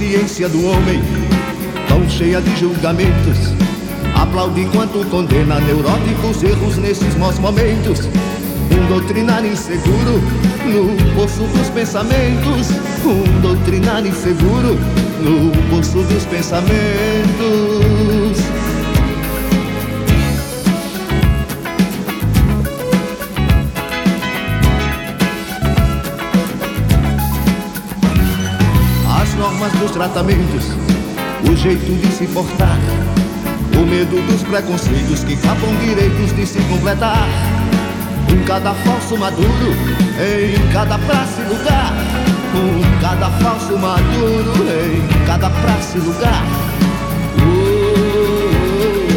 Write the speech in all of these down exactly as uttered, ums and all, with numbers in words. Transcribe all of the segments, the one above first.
consciência do homem, tão cheia de julgamentos, aplaude enquanto condena neuróticos erros nesses maus momentos. Um doutrinário inseguro no poço dos pensamentos, um doutrinário inseguro no poço dos pensamentos. As normas dos tratamentos, o jeito de se portar, o medo dos preconceitos que capam direitos de se completar. Um cada falso maduro em cada praça e lugar, um cada falso maduro em cada praça e lugar. uh.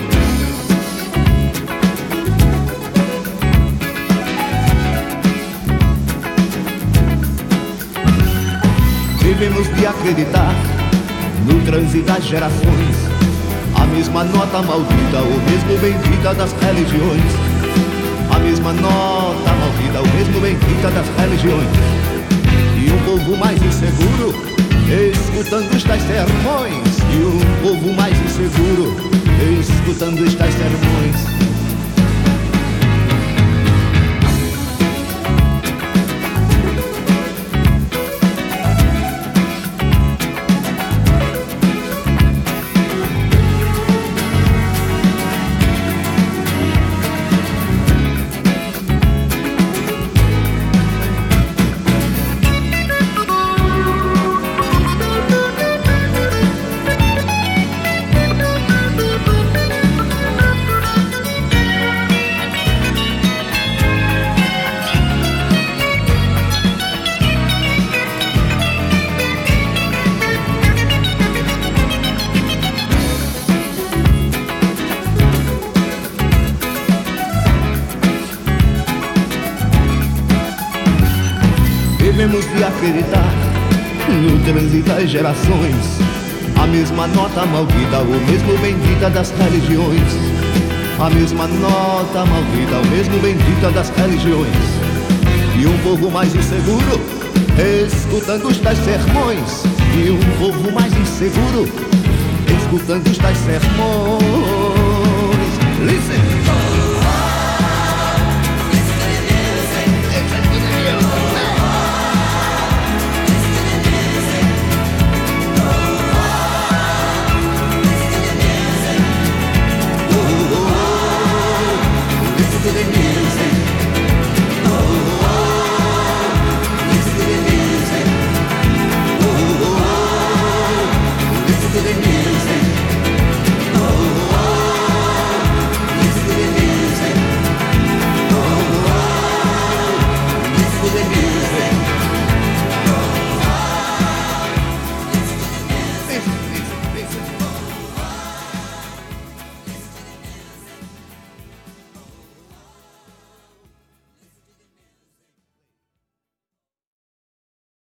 Devemos de acreditar no transe das gerações, a mesma nota maldita ou mesmo bendita das religiões. A mesma nota maldita, o mesmo bendita das religiões. E um povo mais inseguro, escutando estas sermões. E um povo mais inseguro, escutando estas sermões. Devemos de acreditar no transe das gerações, a mesma nota maldita, o mesmo bendita das religiões. A mesma nota maldita, o mesmo bendita das religiões. E um povo mais inseguro, escutando os tais sermões. E um povo mais inseguro, escutando os tais sermões. Listen!